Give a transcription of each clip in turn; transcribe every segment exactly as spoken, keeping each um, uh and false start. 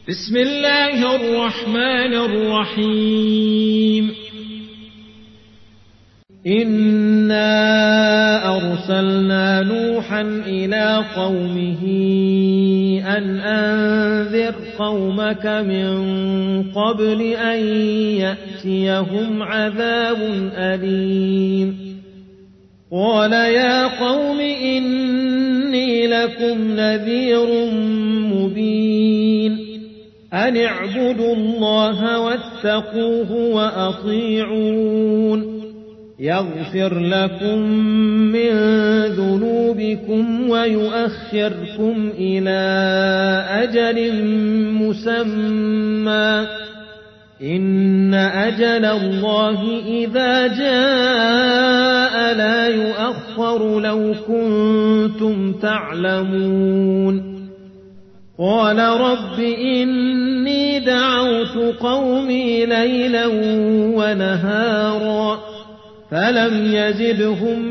بسم الله الرحمن الرحيم. إنا أرسلنا نوحا إلى قومه أن أنذر قومك من قبل أن يأتيهم عذاب أليم. قال يا قوم إني لكم نذير مبين أن اعبدوا الله واتقوه وأطيعون يغفر لكم من ذنوبكم ويؤخركم إلى أجل مسمى إن أجل الله إذا جاء لا يؤخر لو كنتم تعلمون. قال رب إني دعوت قومي ليلا ونهارا فلم يزدهم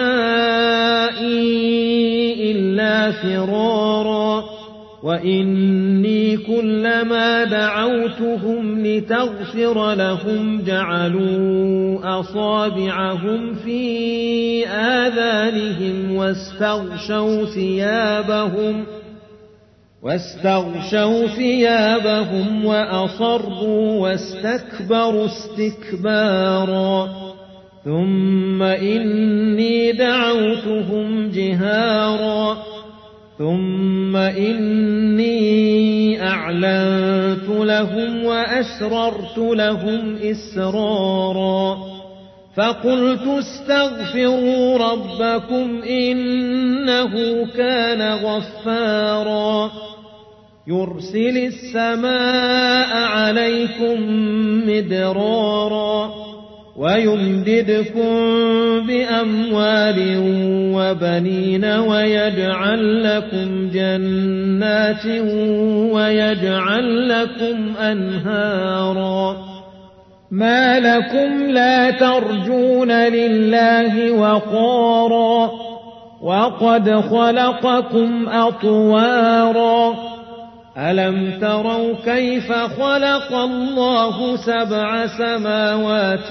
دعائي إلا فرارا وإني كلما دعوتهم لتغفر لهم جعلوا أصابعهم في آذانهم واستغشوا ثيابهم واستغشوا ثيابهم وأصروا واستكبروا استكبارا ثم إني دعوتهم جهارا ثم إني أعلنت لهم وأسررت لهم إسرارا فقلت استغفروا ربكم إنه كان غفارا يرسل السماء عليكم مدرارا ويمددكم بأموال وبنين ويجعل لكم جنات ويجعل لكم أنهارا ما لكم لا ترجون لله وقارا وقد خلقكم أطوارا ألم تروا كيف خلق الله سبع سماوات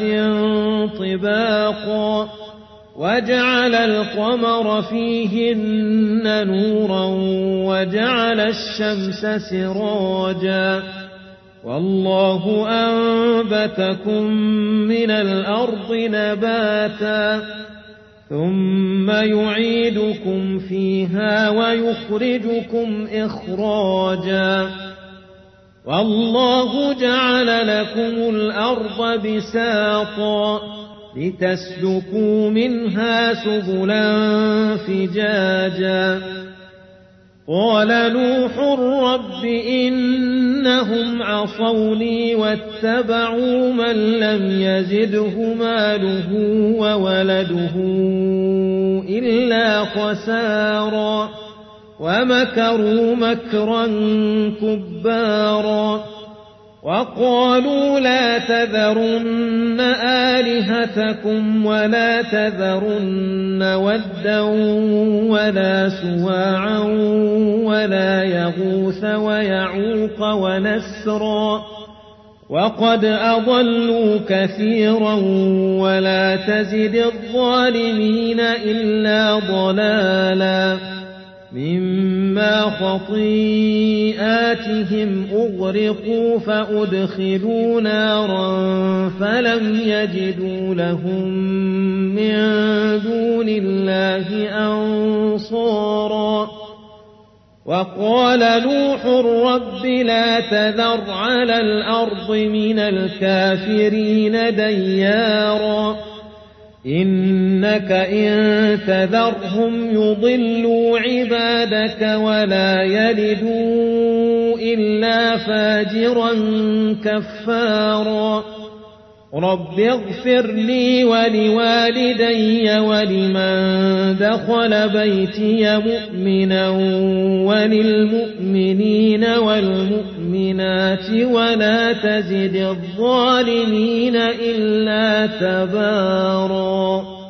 طباقا وجعل القمر فيهن نورا وجعل الشمس سراجا والله أنبتكم من الأرض نباتا ثم يعيدكم فيها ويخرجكم إخراجا والله جعل لكم الأرض بساطا لتسلكوا منها سبلا فجاجا قال نوح رب إنهم عصوني واتبعوا من لم يزده ماله وولده إلا خسارا ومكروا مكرا كبارا وقالوا لا تذرن آلهتكم ولا تذرن ودا ولا سواعا ولا يغوث ويعوق ونسرا وقد أضلوا كثيرا ولا تزد الظالمين إلا ضلالا مما خطيئاتهم أغرقوا فأدخلوا نارا فلم يجدوا لهم من دون الله أنصارا وقال نوح رب لا تذر على الأرض من الكافرين ديارا إنك إن تذرهم يضلوا عبادك ولا يلدوا إلا فاجرا كفارا رب اغفر لي ولوالدي ولمن دخل بيتي مؤمنا وللمؤمنين والمؤمنات ولا تزد الظالمين إلا تبارا.